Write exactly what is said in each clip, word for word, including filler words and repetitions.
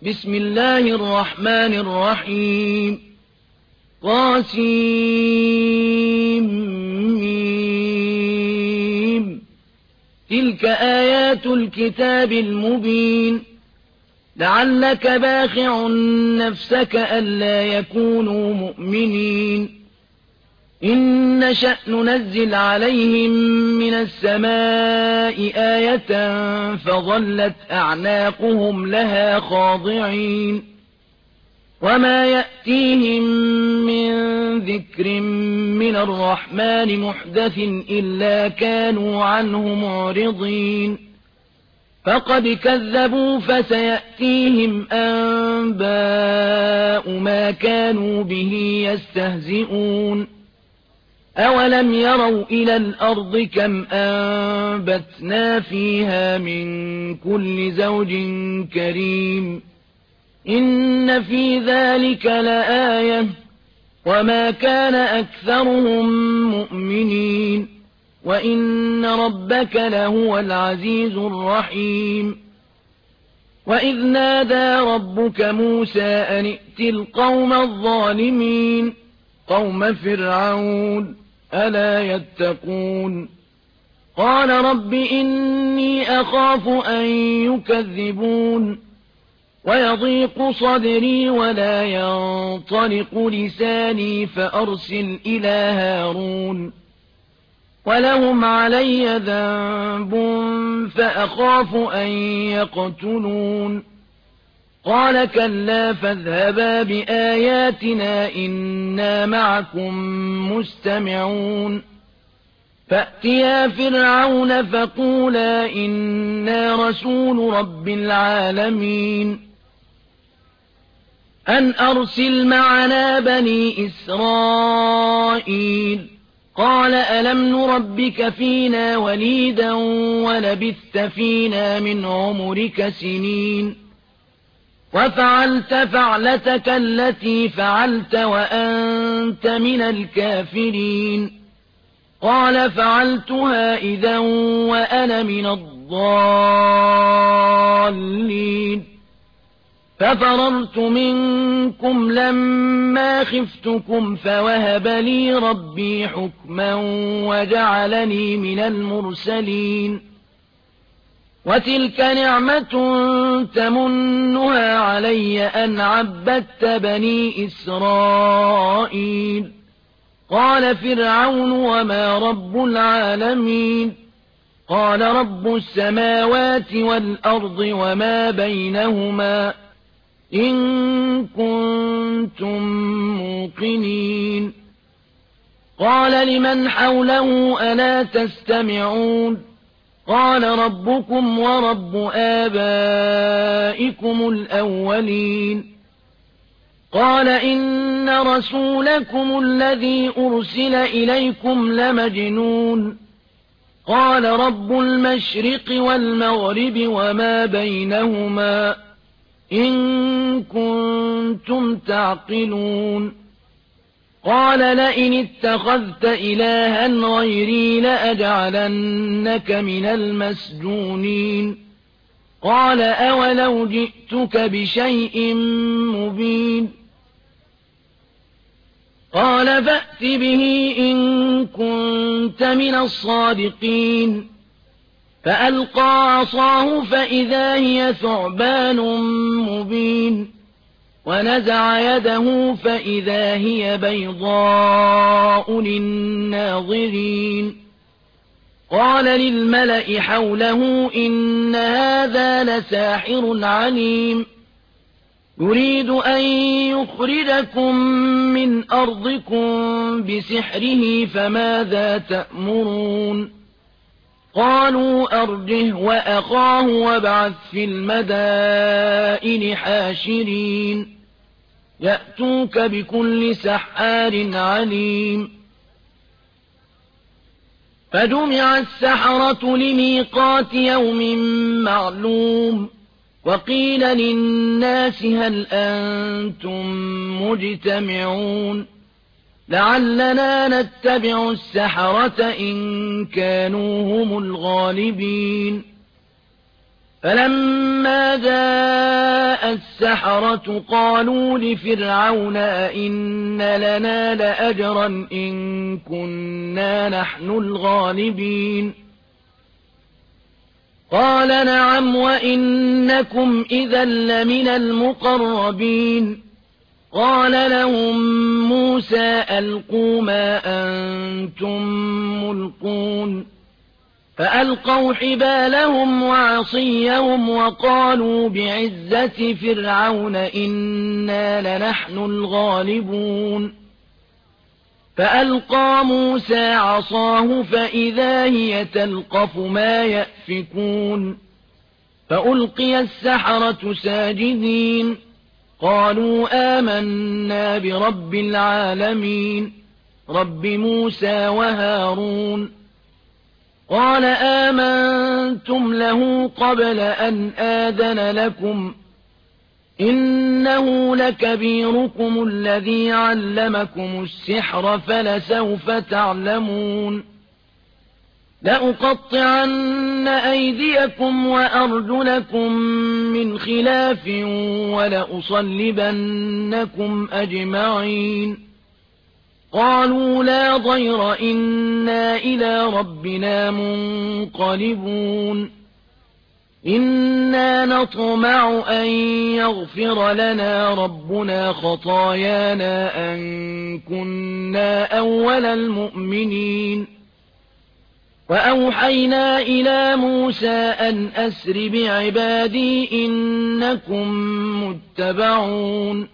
بسم الله الرحمن الرحيم قاسم تلك آيات الكتاب المبين لعلك باخع نفسك ألا يكونوا مؤمنين إن نشأ ننزل عليهم من السماء آية فظلت أعناقهم لها خاضعين وما يأتيهم من ذكر من الرحمن محدث إلا كانوا عنه معرضين فقد كذبوا فسيأتيهم أنباء ما كانوا به يستهزئون أولم يروا إلى الأرض كم أنبتنا فيها من كل زوج كريم إن في ذلك لآية وما كان أكثرهم مؤمنين وإن ربك لهو العزيز الرحيم وإذ نادى ربك موسى أن ائت القوم الظالمين قوم فرعون ألا يتقون قال رب إني أخاف أن يكذبون ويضيق صدري ولا ينطلق لساني فأرسل إلى هارون ولهم علي ذنب فأخاف أن يقتلون قال كلا فاذهبا بآياتنا إنا معكم مستمعون فأتيا فرعون فقولا إنا رسول رب العالمين أن أرسل معنا بني إسرائيل قال ألم نربك فينا وليدا ولبثت فينا من عمرك سنين وفعلت فعلتك التي فعلت وأنت من الكافرين قال فعلتها إذا وأنا من الضالين ففررت منكم لما خفتكم فوهب لي ربي حكما وجعلني من المرسلين وتلك نعمة تمنها علي أن عبدت بني إسرائيل قال فرعون وما رب العالمين قال رب السماوات والأرض وما بينهما إن كنتم موقنين قال لمن حوله ألا تستمعون قال ربكم ورب آبائكم الأولين قال إن رسولكم الذي أرسل إليكم لمجنون قال رب المشرق والمغرب وما بينهما إن كنتم تعقلون قال لئن اتخذت إلها غيري لأجعلنك من المسجونين قال أولو جئتك بشيء مبين قال فأت به إن كنت من الصادقين فألقى عصاه فإذا هي ثعبان مبين ونزع يده فإذا هي بيضاء للناظرين قال للملأ حوله إن هذا لساحر عليم يريد أن يخرجكم من أرضكم بسحره فماذا تأمرون قالوا أرجه وأخاه وابعث في المدائن حاشرين يأتوك بكل سحار عليم فجمع السحرة لميقات يوم معلوم وقيل للناس هل أنتم مجتمعون لعلنا نتبع السحرة إن كانوا هم الغالبين فلما جاء السحرة قالوا لفرعون أئن لنا لأجرا إن كنا نحن الغالبين قال نعم وإنكم إذا لمن المقربين قال لهم موسى ألقوا ما أنتم ملقون فألقوا حبالهم وعصيهم وقالوا بعزة فرعون إنا لنحن الغالبون فألقى موسى عصاه فإذا هي تلقف ما يأفكون فألقي السحرة ساجدين قالوا آمنا برب العالمين رب موسى وهارون قال آمنتم له قبل أن آذن لكم إنه لكبيركم الذي علمكم السحر فلسوف تعلمون لأقطعن أيديكم وأرجلكم من خلاف ولأصلبنكم أجمعين قالوا لا ضير إنا إلى ربنا منقلبون إنا نطمع أن يغفر لنا ربنا خطايانا أن كنا أول المؤمنين وأوحينا إلى موسى أن أسر بعبادي إنكم متبعون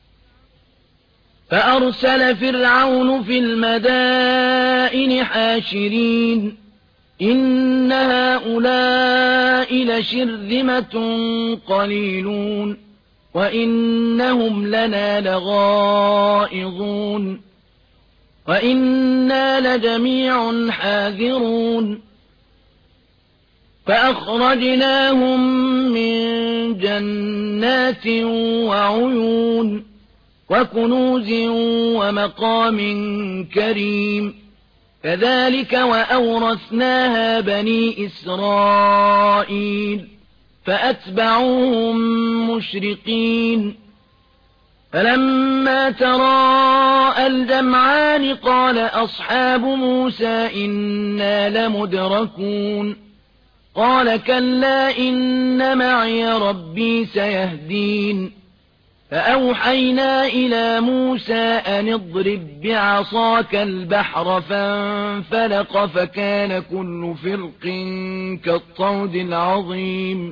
فأرسل فرعون في المدائن حاشرين إن هؤلاء لشرذمة قليلون وإنهم لنا لغائظون وإنا لجميع حاذرون فأخرجناهم من جنات وعيون وكنوز ومقام كريم كذلك وأورثناها بني إسرائيل فأتبعوهم مشرقين فلما تراءى الجمعان قال أصحاب موسى إنا لمدركون قال كلا إن معي ربي سيهدين فأوحينا إلى موسى أن اضرب بعصاك البحر فانفلق فكان كل فرق كالطود العظيم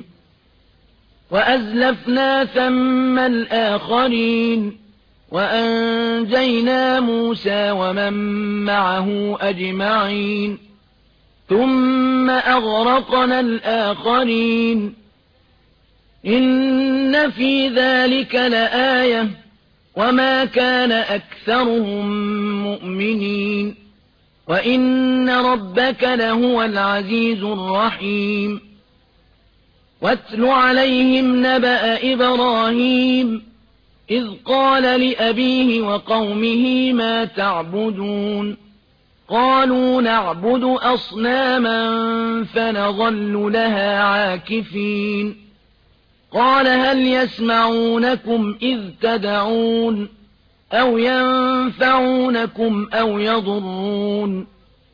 وأزلفنا ثم الآخرين وأنجينا موسى ومن معه أجمعين ثم أغرقنا الآخرين إن في ذلك لآية وما كان أكثرهم مؤمنين وإن ربك لهو العزيز الرحيم واتل عليهم نبأ إبراهيم إذ قال لأبيه وقومه ما تعبدون قالوا نعبد أصناما فنظل لها عاكفين قال هل يسمعونكم إذ تدعون أو ينفعونكم أو يضرون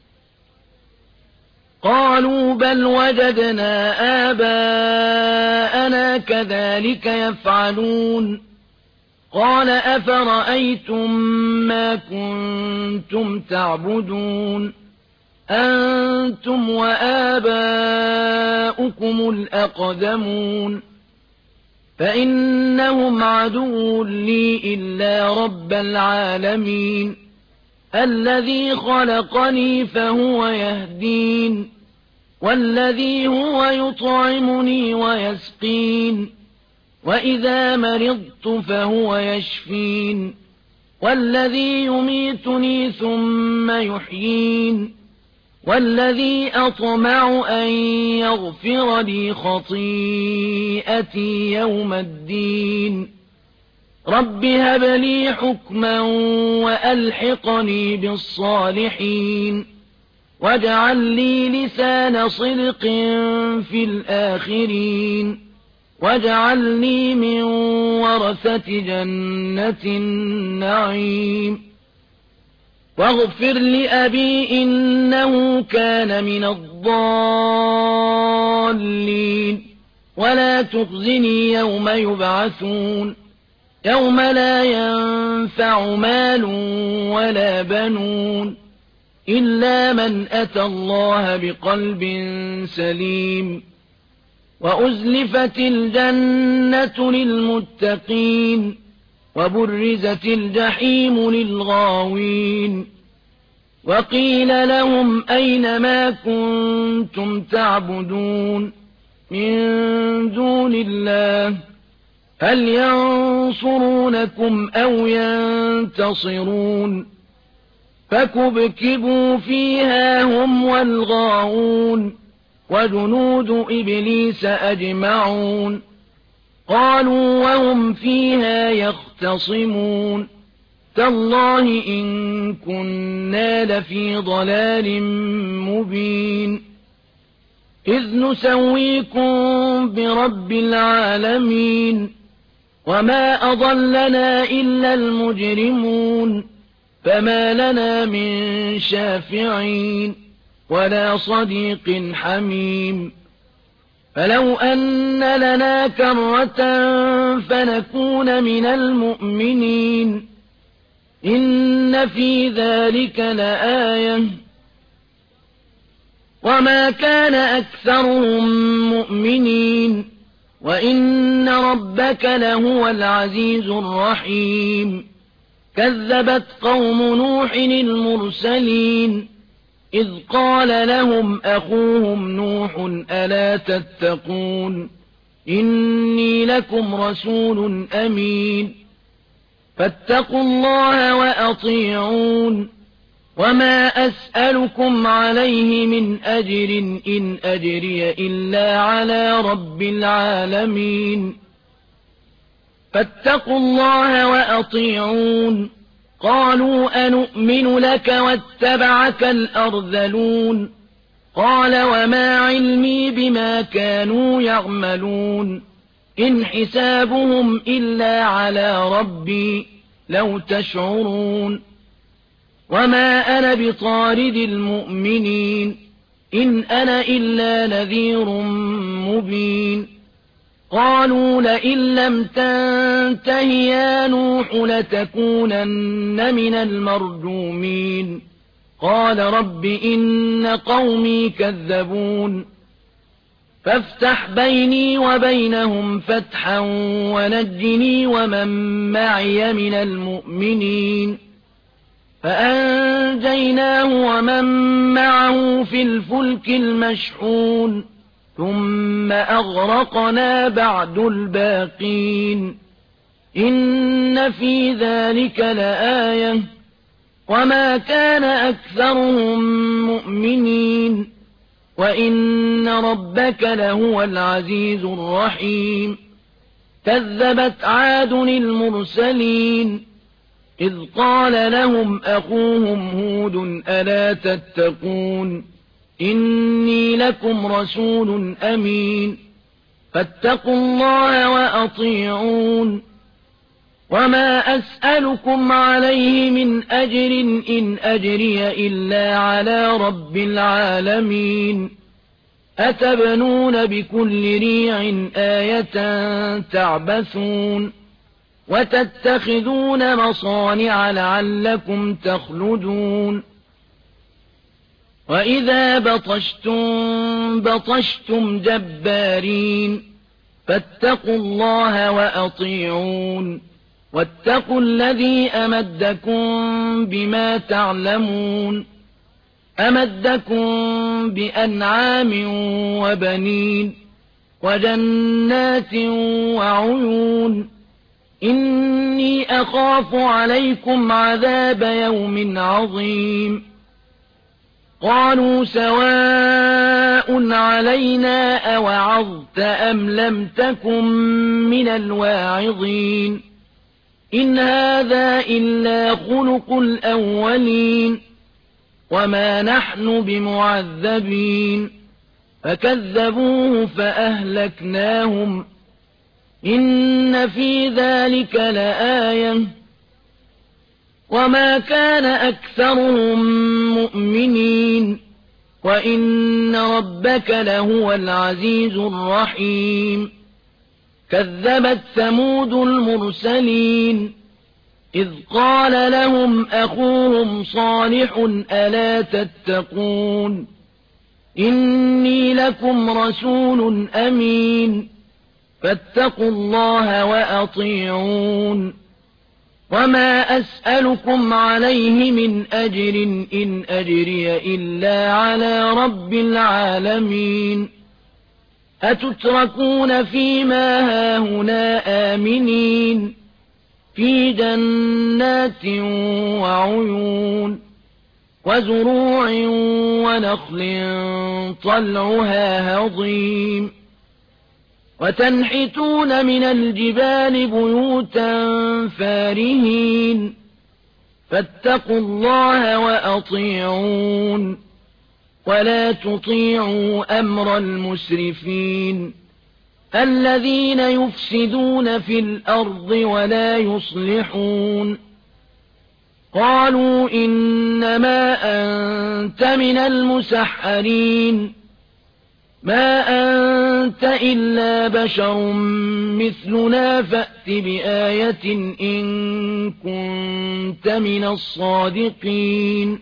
قالوا بل وجدنا آباءنا كذلك يفعلون قال أفرأيتم ما كنتم تعبدون أنتم وآباؤكم الأقدمون فإنهم عدو لي إلا رب العالمين الذي خلقني فهو يهدين والذي هو يطعمني ويسقين وإذا مرضت فهو يشفين والذي يميتني ثم يحيين والذي أطمع أن يغفر لي خطيئتي يوم الدين رب هب لي حكما وألحقني بالصالحين واجعل لي لسان صدق في الآخرين واجعلني من ورثة جنة النعيم واغفر لأبي إنه كان من الضالين ولا تخزني يوم يبعثون يوم لا ينفع مال ولا بنون إلا من أتى الله بقلب سليم وأزلفت الجنة للمتقين وبرزت الجحيم للغاوين وقيل لهم أين ما كنتم تعبدون من دون الله هل ينصرونكم أو ينتصرون فكبكبوا فيها هم والغاوون وجنود إبليس أجمعون قالوا وهم فيها يختصمون تالله إن كنا لفي ضلال مبين إذ نسويكم برب العالمين وما أضلنا إلا المجرمون فما لنا من شافعين ولا صديق حميم فلو أن لنا كرة فنكون من المؤمنين إن في ذلك لآية وما كان أكثرهم مؤمنين وإن ربك لهو العزيز الرحيم كذبت قوم نوح المرسلين إذ قال لهم أخوهم نوح ألا تتقون إني لكم رسول أمين فاتقوا الله وأطيعون وما أسألكم عليه من أجر إن أجري إلا على رب العالمين فاتقوا الله وأطيعون قالوا أنؤمن لك واتبعك الأرذلون قال وما علمي بما كانوا يعملون إن حسابهم إلا على ربي لو تشعرون وما أنا بطارد المؤمنين إن أنا إلا نذير مبين قالوا لئن لم تنته يا نوح لتكونن من المرجومين قال رب إن قومي كذبون فافتح بيني وبينهم فتحا ونجني ومن معي من المؤمنين فأنجيناه ومن معه في الفلك المشحون ثم أغرقنا بعد الباقين إن في ذلك لآية وما كان أكثرهم مؤمنين وإن ربك لهو العزيز الرحيم كذبت عاد المرسلين إذ قال لهم أخوهم هود ألا تتقون إني لكم رسول أمين فاتقوا الله وأطيعون وما أسألكم عليه من أجر إن أجري إلا على رب العالمين أتبنون بكل ريع آية تعبثون وتتخذون مصانع لعلكم تخلدون وإذا بطشتم بطشتم جبارين فاتقوا الله وأطيعون واتقوا الذي أمدكم بما تعلمون أمدكم بأنعام وبنين وجنات وعيون إني أخاف عليكم عذاب يوم عظيم قالوا سواء علينا أوعظت أم لم تكن من الواعظين إن هذا إلا خلق الأولين وما نحن بمعذبين فكذبوه فأهلكناهم إن في ذلك لآية وما كان أكثرهم مؤمنين وإن ربك لهو العزيز الرحيم كذبت ثمود المرسلين إذ قال لهم أخوهم صالح ألا تتقون إني لكم رسول أمين فاتقوا الله وأطيعون وما أسألكم عليه من أجر إن أجري إلا على رب العالمين أتتركون فيما هاهنا آمنين في جنات وعيون وزروع ونخل طلعها هضيم وتنحتون من الجبال بيوتا فارهين فاتقوا الله وأطيعون ولا تطيعوا أمر المسرفين الذين يفسدون في الأرض ولا يصلحون قالوا إنما أنت من المسحرين ما أنت إلا بشر مثلنا فأت بآية إن كنت من الصادقين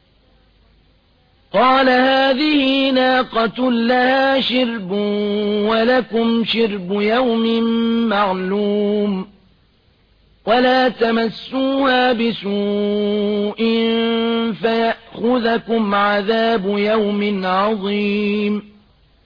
قال هذه ناقة لها شرب ولكم شرب يوم معلوم ولا تمسوها بسوء فيأخذكم عذاب يوم عظيم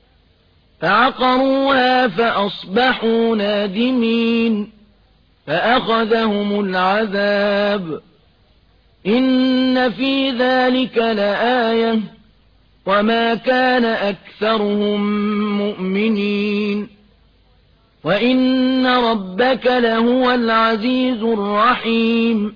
فعقروها فأصبحوا نادمين فأخذهم العذاب إن في ذلك لآية وما كان أكثرهم مؤمنين وإن ربك لهو العزيز الرحيم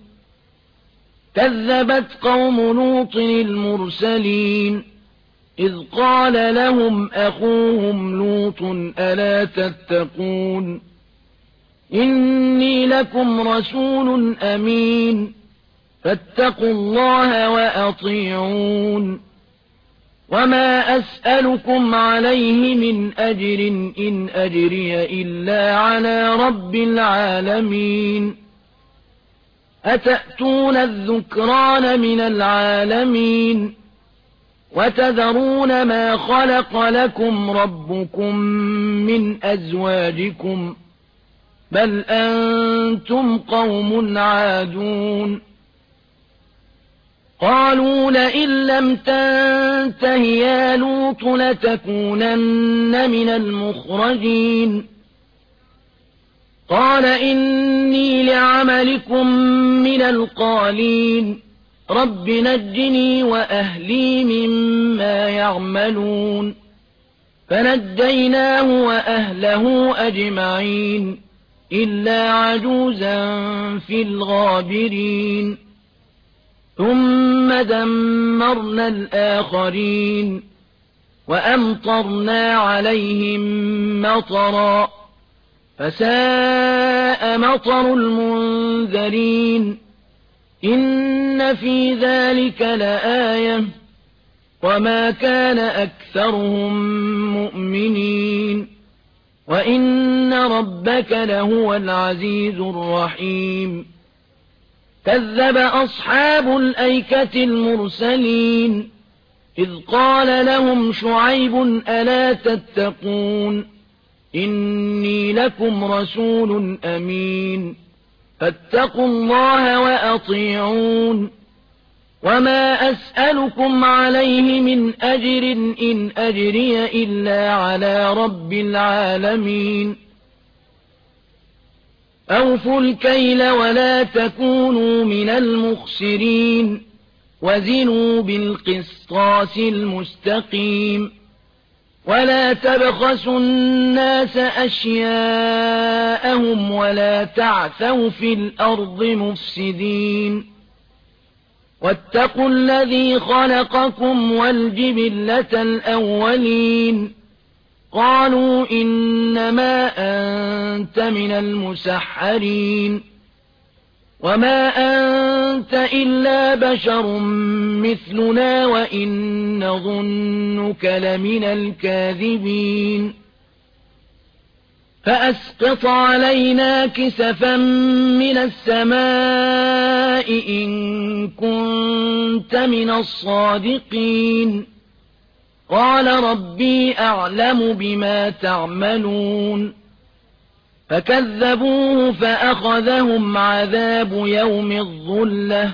كذبت قوم لوط المرسلين إذ قال لهم أخوهم لوط ألا تتقون إني لكم رسول أمين فاتقوا الله وأطيعون وما أسألكم عليه من أجر إن أجري إلا على رب العالمين أتأتون الذكران من العالمين وتذرون ما خلق لكم ربكم من أزواجكم بل أنتم قوم عادون قالوا لئن لم تنته يا لوط لتكونن من المخرجين قال إني لعملكم من القالين رب نجني وأهلي مما يعملون فنجيناه وأهله أجمعين إلا عجوزا في الغابرين ثم دمرنا الآخرين وأمطرنا عليهم مطرا فساء مطر المنذرين إن في ذلك لآية وما كان أكثرهم مؤمنين وإن ربك لهو العزيز الرحيم كذب أصحاب الأيكة المرسلين إذ قال لهم شعيب ألا تتقون إني لكم رسول أمين فاتقوا الله وأطيعون وما أسألكم عليه من أجر إن أجري إلا على رب العالمين أوفوا الكيل ولا تكونوا من المخسرين وزنوا بالقسطاس المستقيم ولا تبخسوا الناس أشياءهم ولا تعثوا في الأرض مفسدين واتقوا الذي خلقكم والجبلة الأولين قالوا إنما أنت من المسحرين وما أنت إلا بشر مثلنا وإن نظنك لمن الكاذبين فأسقط علينا كسفا من السماء إن كنت من الصادقين قال ربي أعلم بما تعملون فكذبوه فأخذهم عذاب يوم الظلة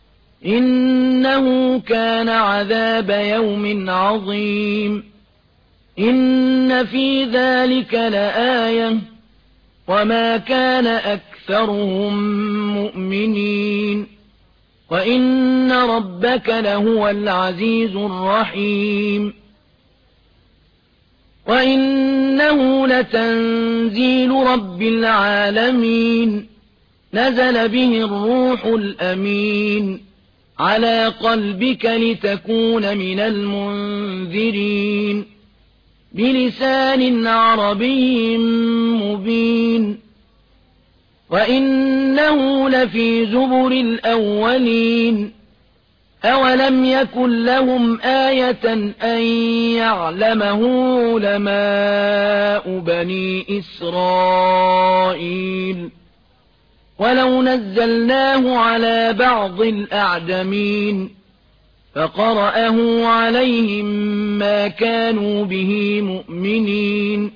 إنه كان عذاب يوم عظيم إن في ذلك لآية وما كان أكثرهم مؤمنين وإن ربك لهو العزيز الرحيم وإنه لتنزيل رب العالمين نزل به الروح الأمين على قلبك لتكون من المنذرين بلسان عربي مبين وإنه لفي زبر الأولين أولم يكن لهم آية أن يعلمه علماء بني إسرائيل ولو نزلناه على بعض الأعجمين فقرأه عليهم ما كانوا به مؤمنين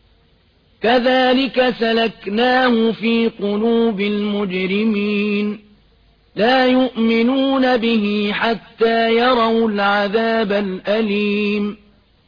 كذلك سلكناه في قلوب المجرمين لا يؤمنون به حتى يروا العذاب الأليم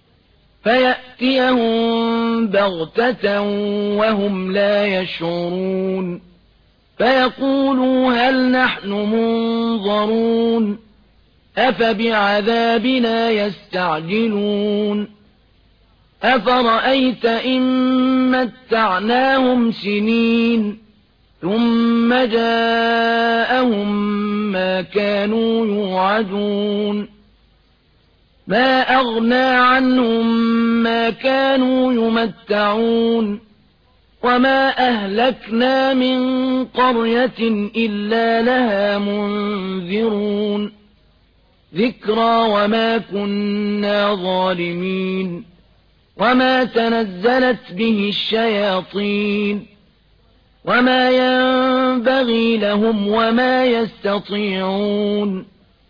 فيأتيهم بغتة وهم لا يشعرون فيقولوا هل نحن منظرون أفبعذابنا يستعجلون أفرأيت إن متعناهم سنين ثم جاءهم ما كانوا يوعدون ما أغنى عنهم ما كانوا يمتعون وما أهلكنا من قرية إلا لها منذرون ذكرى وما كنا ظالمين وما تنزلت به الشياطين وما ينبغي لهم وما يستطيعون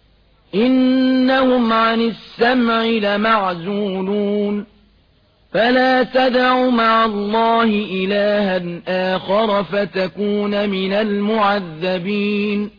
إنهم عن السمع لمعزولون فلا تدع مع الله إلها آخر فتكون من المعذبين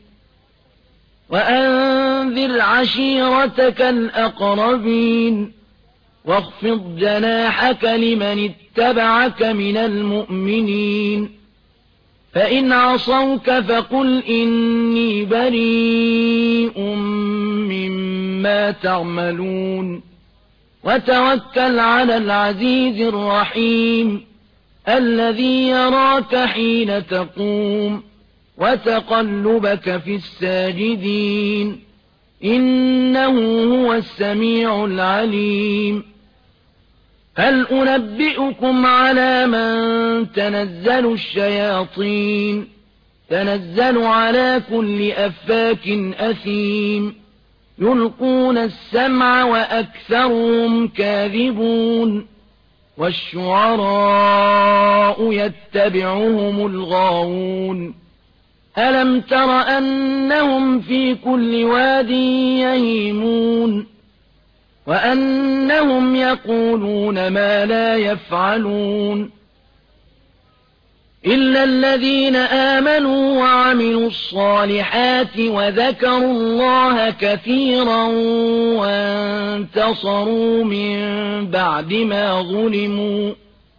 وأنذر عشيرتك الأقربين واخفض جناحك لمن اتبعك من المؤمنين فإن عصوك فقل إني بريء مما تعملون وتوكل على العزيز الرحيم الذي يراك حين تقوم وتقلبك في الساجدين إنه هو السميع العليم هل أنبئكم على من تنزل الشياطين تنزل على كل أفاك أثيم يلقون السمع وأكثرهم كاذبون والشعراء يتبعهم الغاوون ألم تر أنهم في كل واد يهيمون وأنهم يقولون ما لا يفعلون إلا الذين آمنوا وعملوا الصالحات وذكروا الله كثيرا وانتصروا من بعد ما ظلموا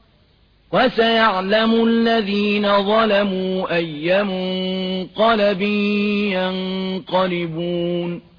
وسيعلم الذين ظلموا أي منقلب ينقلبون